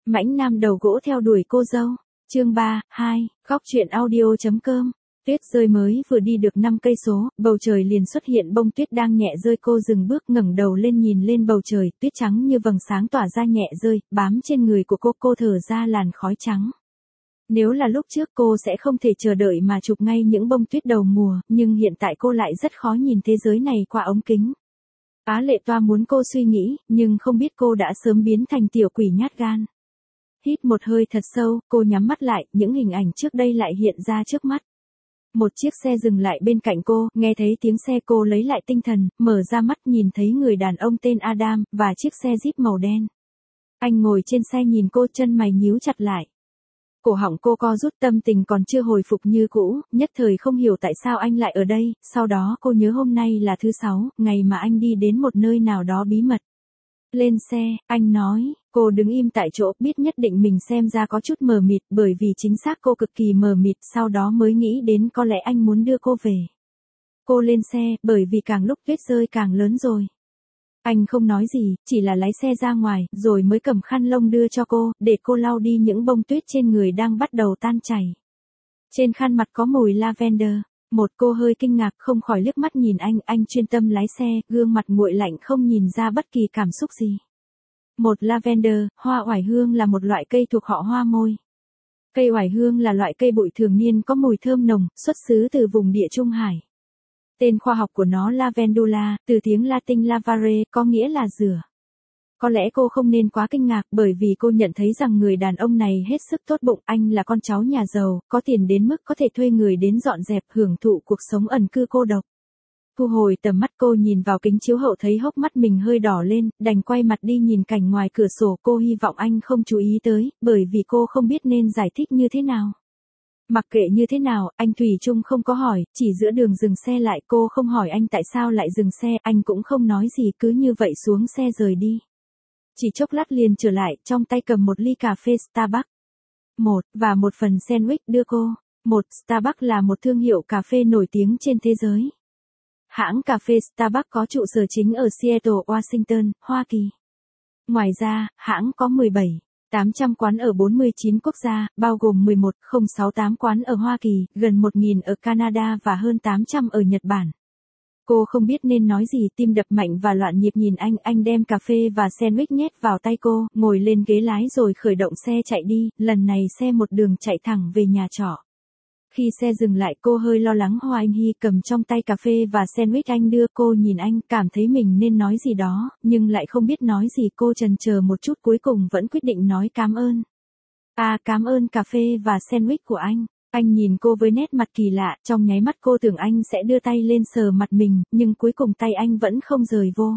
Mãnh nam đầu gỗ theo đuổi cô dâu. Chương 3, 2, góc truyện audio.com. Tuyết rơi mới vừa đi được 5 cây số, bầu trời liền xuất hiện bông tuyết đang nhẹ rơi. Cô dừng bước ngẩng đầu lên nhìn lên bầu trời, tuyết trắng như vầng sáng tỏa ra nhẹ rơi, bám trên người của cô thở ra làn khói trắng. Nếu là lúc trước cô sẽ không thể chờ đợi mà chụp ngay những bông tuyết đầu mùa, nhưng hiện tại cô lại rất khó nhìn thế giới này qua ống kính. Á Lệ Toa muốn cô suy nghĩ, nhưng không biết cô đã sớm biến thành tiểu quỷ nhát gan. Hít một hơi thật sâu, cô nhắm mắt lại, những hình ảnh trước đây lại hiện ra trước mắt. Một chiếc xe dừng lại bên cạnh cô, nghe thấy tiếng xe cô lấy lại tinh thần, mở ra mắt nhìn thấy người đàn ông tên Adam, và chiếc xe Jeep màu đen. Anh ngồi trên xe nhìn cô, chân mày nhíu chặt lại. Cổ họng cô co rút, tâm tình còn chưa hồi phục như cũ, nhất thời không hiểu tại sao anh lại ở đây. Sau đó cô nhớ hôm nay là thứ 6, ngày mà anh đi đến một nơi nào đó bí mật. Lên xe, anh nói. Cô đứng im tại chỗ, biết nhất định mình xem ra có chút mờ mịt, bởi vì chính xác cô cực kỳ mờ mịt, sau đó mới nghĩ đến có lẽ anh muốn đưa cô về. Cô lên xe, bởi vì càng lúc tuyết rơi càng lớn rồi. Anh không nói gì, chỉ là lái xe ra ngoài, rồi mới cầm khăn lông đưa cho cô, để cô lau đi những bông tuyết trên người đang bắt đầu tan chảy. Trên khăn mặt có mùi lavender. Cô hơi kinh ngạc, không khỏi liếc mắt nhìn anh chuyên tâm lái xe, gương mặt nguội lạnh không nhìn ra bất kỳ cảm xúc gì. Lavender, hoa oải hương là một loại cây thuộc họ hoa môi. Cây oải hương là loại cây bụi thường niên có mùi thơm nồng, xuất xứ từ vùng Địa Trung Hải. Tên khoa học của nó Lavandula, từ tiếng Latin lavare, có nghĩa là rửa. Có lẽ cô không nên quá kinh ngạc, bởi vì cô nhận thấy rằng người đàn ông này hết sức tốt bụng. Anh là con cháu nhà giàu, có tiền đến mức có thể thuê người đến dọn dẹp, hưởng thụ cuộc sống ẩn cư cô độc. Thu hồi tầm mắt, cô nhìn vào kính chiếu hậu thấy hốc mắt mình hơi đỏ lên, đành quay mặt đi nhìn cảnh ngoài cửa sổ. Cô hy vọng anh không chú ý tới, bởi vì cô không biết nên giải thích như thế nào. Mặc kệ như thế nào, anh thủy chung không có hỏi, chỉ giữa đường dừng xe lại. Cô không hỏi anh tại sao lại dừng xe, anh cũng không nói gì, cứ như vậy xuống xe rời đi. Chỉ chốc lát liền trở lại, trong tay cầm một ly cà phê Starbucks. Và một phần sandwich đưa cô. Starbucks là một thương hiệu cà phê nổi tiếng trên thế giới. Hãng cà phê Starbucks có trụ sở chính ở Seattle, Washington, Hoa Kỳ. Ngoài ra, hãng có 17.800 quán ở 49 quốc gia, bao gồm 11.068 quán ở Hoa Kỳ, gần 1.000 ở Canada và hơn 800 ở Nhật Bản. Cô không biết nên nói gì, tim đập mạnh và loạn nhịp nhìn anh đem cà phê và sandwich nhét vào tay cô, ngồi lên ghế lái rồi khởi động xe chạy đi, lần này xe một đường chạy thẳng về nhà trọ. Khi xe dừng lại, cô hơi lo lắng. Hoa Anh Hy cầm trong tay cà phê và sandwich anh đưa. Cô nhìn anh, cảm thấy mình nên nói gì đó, nhưng lại không biết nói gì. Cô chần chờ một chút, cuối cùng vẫn quyết định nói cảm ơn. Cảm ơn cà phê và sandwich của anh. Anh nhìn cô với nét mặt kỳ lạ, trong nháy mắt cô tưởng anh sẽ đưa tay lên sờ mặt mình, nhưng cuối cùng tay anh vẫn không rời vô.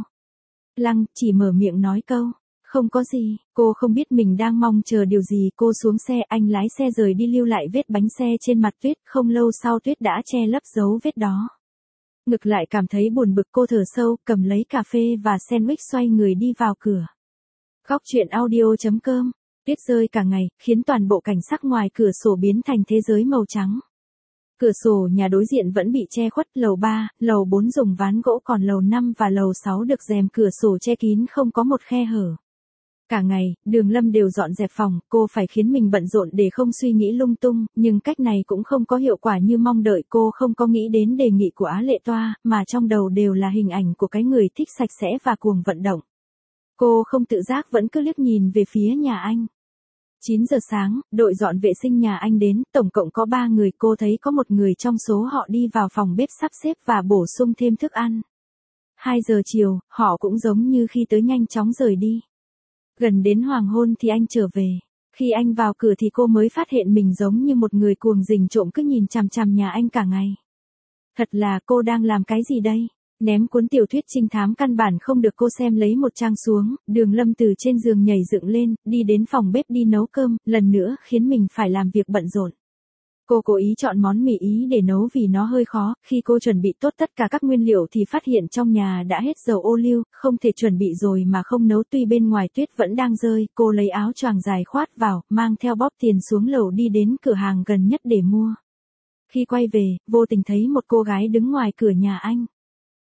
Chỉ mở miệng nói câu, không có gì. Cô không biết mình đang mong chờ điều gì. Cô xuống xe, anh lái xe rời đi, lưu lại vết bánh xe trên mặt tuyết. Không lâu sau tuyết đã che lấp dấu vết đó. Ngược lại cảm thấy buồn bực, cô thở sâu, cầm lấy cà phê và sandwich xoay người đi vào cửa. Góc truyện audio.com. Tuyết rơi cả ngày, khiến toàn bộ cảnh sắc ngoài cửa sổ biến thành thế giới màu trắng. Cửa sổ nhà đối diện vẫn bị che khuất, lầu 3, lầu 4 dùng ván gỗ, còn lầu 5 và lầu 6 được rèm cửa sổ che kín, không có một khe hở. Cả ngày, Đường Lâm đều dọn dẹp phòng, cô phải khiến mình bận rộn để không suy nghĩ lung tung, nhưng cách này cũng không có hiệu quả như mong đợi. Cô không có nghĩ đến đề nghị của Á Lệ Toa, mà trong đầu đều là hình ảnh của cái người thích sạch sẽ và cuồng vận động. Cô không tự giác vẫn cứ liếc nhìn về phía nhà anh. 9 giờ sáng, đội dọn vệ sinh nhà anh đến, tổng cộng có 3 người. Cô thấy có một người trong số họ đi vào phòng bếp sắp xếp và bổ sung thêm thức ăn. 2 giờ chiều, họ cũng giống như khi tới nhanh chóng rời đi. Gần đến hoàng hôn thì anh trở về. Khi anh vào cửa thì cô mới phát hiện mình giống như một người cuồng rình trộm, cứ nhìn chằm chằm nhà anh cả ngày. Thật là, cô đang làm cái gì đây? Ném cuốn tiểu thuyết trinh thám căn bản không được, cô xem lấy một trang xuống. Đường Lâm từ trên giường nhảy dựng lên, đi đến phòng bếp đi nấu cơm, lần nữa khiến mình phải làm việc bận rộn. Cô cố ý chọn món mì Ý để nấu vì nó hơi khó. Khi cô chuẩn bị tốt tất cả các nguyên liệu thì phát hiện trong nhà đã hết dầu ô liu, không thể chuẩn bị rồi mà không nấu. Tuy bên ngoài tuyết vẫn đang rơi, cô lấy áo choàng dài khoác vào, mang theo bóp tiền xuống lầu đi đến cửa hàng gần nhất để mua. Khi quay về, vô tình thấy một cô gái đứng ngoài cửa nhà anh.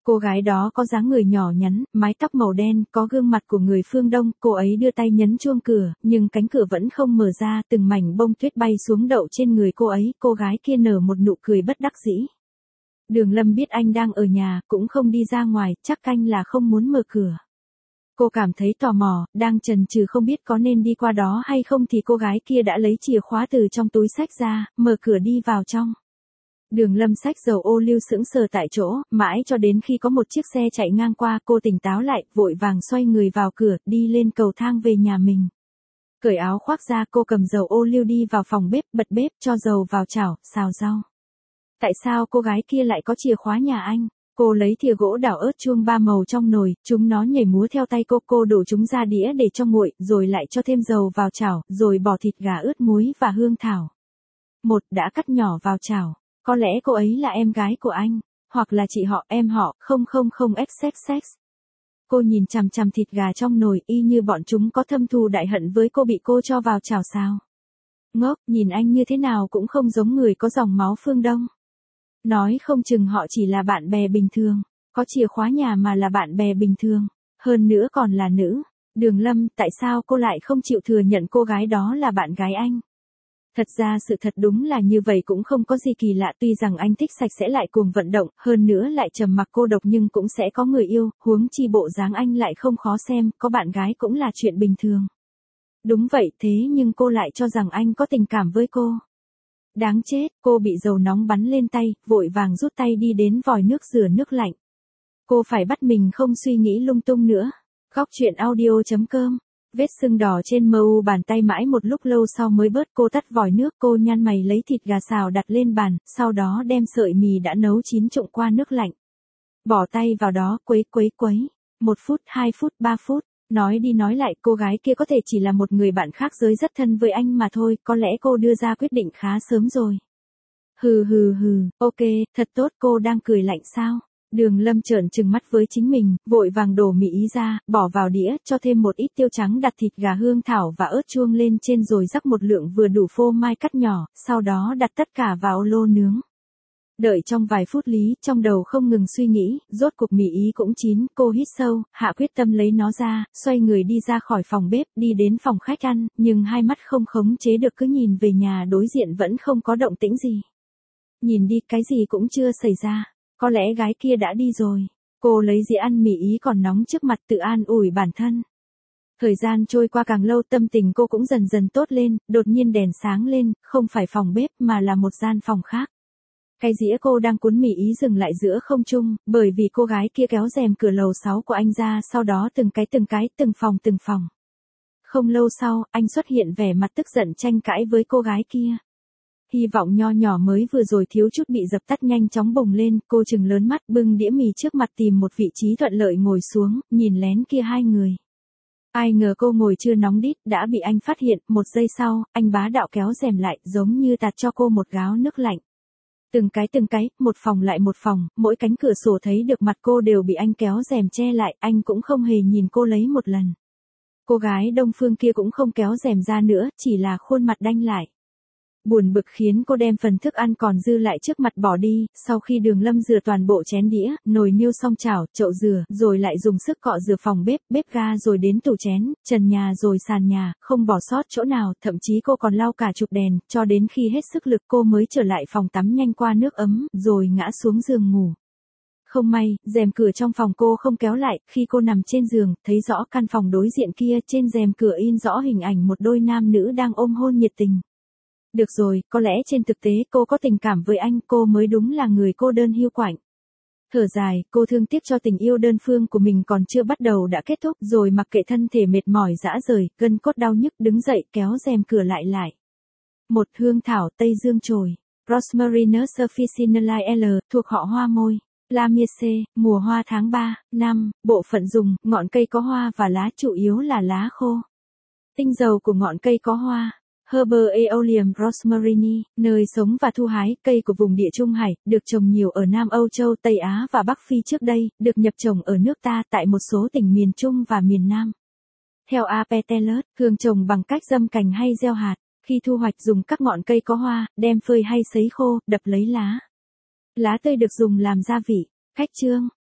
Cô gái đó có dáng người nhỏ nhắn, mái tóc màu đen, có gương mặt của người phương Đông, cô ấy đưa tay nhấn chuông cửa, nhưng cánh cửa vẫn không mở ra, từng mảnh bông tuyết bay xuống đậu trên người cô ấy, cô gái kia nở một nụ cười bất đắc dĩ. Đường Lâm biết anh đang ở nhà, cũng không đi ra ngoài, chắc anh là không muốn mở cửa. Cô cảm thấy tò mò, đang chần chừ không biết có nên đi qua đó hay không thì cô gái kia đã lấy chìa khóa từ trong túi xách ra, mở cửa đi vào trong. Đường Lâm xách dầu ô liu sững sờ tại chỗ, mãi cho đến khi có một chiếc xe chạy ngang qua, cô tỉnh táo lại, vội vàng xoay người vào cửa, đi lên cầu thang về nhà mình. Cởi áo khoác ra, cô cầm dầu ô liu đi vào phòng bếp, bật bếp, cho dầu vào chảo, xào rau. Tại sao cô gái kia lại có chìa khóa nhà anh? Cô lấy thìa gỗ đảo ớt chuông ba màu trong nồi, chúng nó nhảy múa theo tay cô đổ chúng ra đĩa để cho nguội, rồi lại cho thêm dầu vào chảo, rồi bỏ thịt gà ướt muối và hương thảo. Đã cắt nhỏ vào chảo. Có lẽ cô ấy là em gái của anh, hoặc là chị họ, em họ, không XXX. Cô nhìn chằm chằm thịt gà trong nồi, y như bọn chúng có thâm thù đại hận với cô bị cô cho vào chảo sao. Ngốc, nhìn anh như thế nào cũng không giống người có dòng máu phương Đông. Nói không chừng họ chỉ là bạn bè bình thường, có chìa khóa nhà mà là bạn bè bình thường, hơn nữa còn là nữ. Đường Lâm, tại sao cô lại không chịu thừa nhận cô gái đó là bạn gái anh? Thật ra sự thật đúng là như vậy cũng không có gì kỳ lạ, tuy rằng anh thích sạch sẽ lại cuồng vận động, hơn nữa lại trầm mặc cô độc nhưng cũng sẽ có người yêu, huống chi bộ dáng anh lại không khó xem, có bạn gái cũng là chuyện bình thường. Đúng vậy, thế nhưng cô lại cho rằng anh có tình cảm với cô. Đáng chết, cô bị dầu nóng bắn lên tay, vội vàng rút tay đi đến vòi nước rửa nước lạnh. Cô phải bắt mình không suy nghĩ lung tung nữa. Góc truyện audio.com. Vết sưng đỏ trên mu bàn tay mãi một lúc lâu sau mới bớt, cô tắt vòi nước, cô nhăn mày lấy thịt gà xào đặt lên bàn, sau đó đem sợi mì đã nấu chín trụng qua nước lạnh. Bỏ tay vào đó, quấy. 1 phút, 2 phút, 3 phút. Nói đi nói lại, cô gái kia có thể chỉ là một người bạn khác giới rất thân với anh mà thôi, có lẽ cô đưa ra quyết định khá sớm rồi. Hừ, ok, thật tốt, cô đang cười lạnh sao? Đường Lâm trợn trừng mắt với chính mình, vội vàng đổ mì ý ra, bỏ vào đĩa, cho thêm một ít tiêu trắng, đặt thịt gà hương thảo và ớt chuông lên trên rồi rắc một lượng vừa đủ phô mai cắt nhỏ, sau đó đặt tất cả vào lô nướng. Đợi trong vài phút lý, trong đầu không ngừng suy nghĩ, rốt cuộc mì ý cũng chín, cô hít sâu, hạ quyết tâm lấy nó ra, xoay người đi ra khỏi phòng bếp, đi đến phòng khách ăn, nhưng hai mắt không khống chế được cứ nhìn về nhà đối diện vẫn không có động tĩnh gì. Nhìn đi, cái gì cũng chưa xảy ra, có lẽ gái kia đã đi rồi. Cô lấy dĩa ăn mì ý còn nóng trước mặt tự an ủi bản thân. Thời gian trôi qua càng lâu tâm tình cô cũng dần dần tốt lên, đột nhiên đèn sáng lên, không phải phòng bếp mà là một gian phòng khác. Cái dĩa cô đang cuốn mì ý dừng lại giữa không trung, bởi vì cô gái kia kéo rèm cửa lầu 6 của anh ra, sau đó từng cái, từng phòng. Không lâu sau, anh xuất hiện vẻ mặt tức giận tranh cãi với cô gái kia. Hy vọng nho nhỏ mới vừa rồi thiếu chút bị dập tắt nhanh chóng bùng lên, cô trừng lớn mắt bưng đĩa mì trước mặt tìm một vị trí thuận lợi ngồi xuống, nhìn lén kia hai người. Ai ngờ cô ngồi chưa nóng đít, đã bị anh phát hiện, 1 giây sau, anh bá đạo kéo rèm lại, giống như tạt cho cô một gáo nước lạnh. Từng cái, một phòng lại một phòng, mỗi cánh cửa sổ thấy được mặt cô đều bị anh kéo rèm che lại, anh cũng không hề nhìn cô lấy một lần. Cô gái Đông Phương kia cũng không kéo rèm ra nữa, chỉ là khuôn mặt đanh lại. Buồn bực khiến cô đem phần thức ăn còn dư lại trước mặt bỏ đi, sau khi Đường Lâm rửa toàn bộ chén đĩa, nồi niêu xong chảo, chậu rửa, rồi lại dùng sức cọ rửa phòng bếp, bếp ga rồi đến tủ chén, trần nhà rồi sàn nhà, không bỏ sót chỗ nào, thậm chí cô còn lau cả chục đèn, cho đến khi hết sức lực cô mới trở lại phòng tắm nhanh qua nước ấm, rồi ngã xuống giường ngủ. Không may, rèm cửa trong phòng cô không kéo lại, khi cô nằm trên giường, thấy rõ căn phòng đối diện kia, trên rèm cửa in rõ hình ảnh một đôi nam nữ đang ôm hôn nhiệt tình. Được rồi, có lẽ trên thực tế cô có tình cảm với anh, cô mới đúng là người cô đơn hiu quạnh. Thở dài, cô thương tiếc cho tình yêu đơn phương của mình còn chưa bắt đầu đã kết thúc, rồi mặc kệ thân thể mệt mỏi rã rời, gân cốt đau nhức, đứng dậy kéo rèm cửa lại. Hương thảo Tây Dương chồi. Rosmarinus officinale L, thuộc họ hoa môi. Lamiaceae, mùa hoa tháng 3, năm, bộ phận dùng, ngọn cây có hoa và lá chủ yếu là lá khô. Tinh dầu của ngọn cây có hoa. Herber Aeolium rosmarini, nơi sống và thu hái, cây của vùng địa Trung Hải, được trồng nhiều ở Nam Âu Châu, Tây Á và Bắc Phi trước đây, được nhập trồng ở nước ta tại một số tỉnh miền Trung và miền Nam. Theo A. Petelus, thường trồng bằng cách giâm cành hay gieo hạt, khi thu hoạch dùng các ngọn cây có hoa, đem phơi hay sấy khô, đập lấy lá. Lá tươi được dùng làm gia vị. Khách chương.